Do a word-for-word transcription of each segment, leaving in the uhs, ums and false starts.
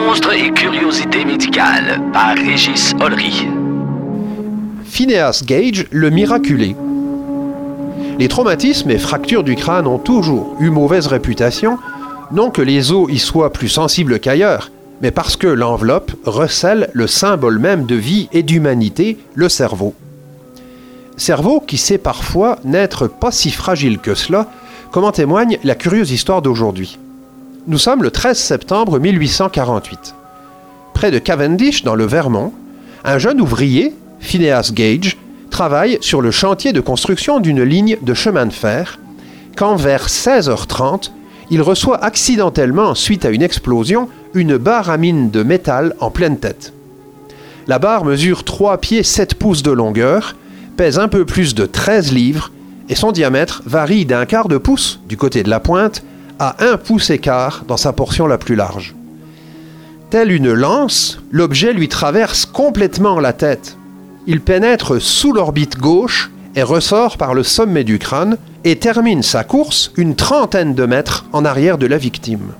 Monstres et curiosités médicales par Régis Ollery. Phineas Gage, le miraculé. Les traumatismes et fractures du crâne ont toujours eu mauvaise réputation, non que les os y soient plus sensibles qu'ailleurs, mais parce que l'enveloppe recèle le symbole même de vie et d'humanité, le cerveau. Cerveau qui sait parfois n'être pas si fragile que cela, comme en témoigne la curieuse histoire d'aujourd'hui. Nous sommes le treize septembre mille huit cent quarante-huit. Près de Cavendish, dans le Vermont, un jeune ouvrier, Phineas Gage, travaille sur le chantier de construction d'une ligne de chemin de fer, quand vers seize heures trente, il reçoit accidentellement, suite à une explosion, une barre à mine de métal en pleine tête. La barre mesure trois pieds sept pouces de longueur, pèse un peu plus de treize livres et son diamètre varie d'un quart de pouce du côté de la pointe à un pouce et quart dans sa portion la plus large. Telle une lance, l'objet lui traverse complètement la tête. Il pénètre sous l'orbite gauche et ressort par le sommet du crâne et termine sa course une trentaine de mètres en arrière de la victime.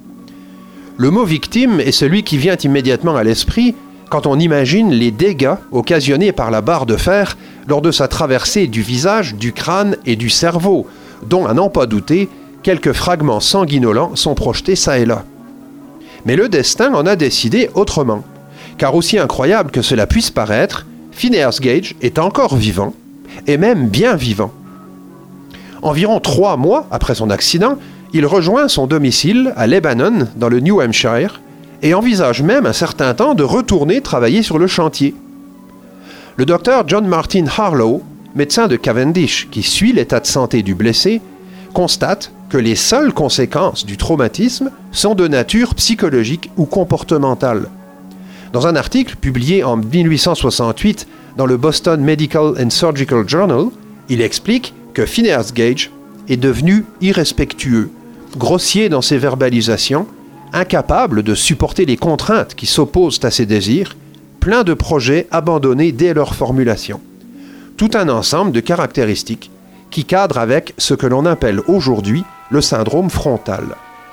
Le mot « victime » est celui qui vient immédiatement à l'esprit quand on imagine les dégâts occasionnés par la barre de fer lors de sa traversée du visage, du crâne et du cerveau, dont, à n'en pas douter, quelques fragments sanguinolents sont projetés çà et là. Mais le destin en a décidé autrement, car aussi incroyable que cela puisse paraître, Phineas Gage est encore vivant, et même bien vivant. Environ trois mois après son accident, il rejoint son domicile à Lebanon, dans le New Hampshire, et envisage même un certain temps de retourner travailler sur le chantier. Le docteur John Martin Harlow, médecin de Cavendish qui suit l'état de santé du blessé, constate que les seules conséquences du traumatisme sont de nature psychologique ou comportementale. Dans un article publié en mille huit cent soixante-huit dans le Boston Medical and Surgical Journal, il explique que Phineas Gage est devenu irrespectueux, grossier dans ses verbalisations, incapable de supporter les contraintes qui s'opposent à ses désirs, plein de projets abandonnés dès leur formulation. Tout un ensemble de caractéristiques qui cadrent avec ce que l'on appelle aujourd'hui le syndrome frontal.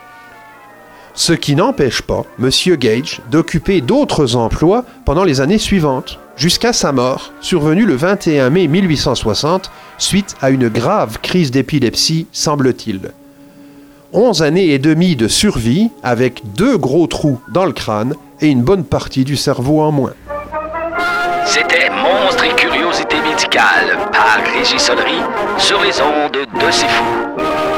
Ce qui n'empêche pas M. Gage d'occuper d'autres emplois pendant les années suivantes, jusqu'à sa mort, survenue le vingt et un mai mille huit cent soixante, suite à une grave crise d'épilepsie, semble-t-il. Onze années et demie de survie, avec deux gros trous dans le crâne et une bonne partie du cerveau en moins. C'était Monstres et curiosités médicales par Régis Ollery sur les ondes de C'est Fou.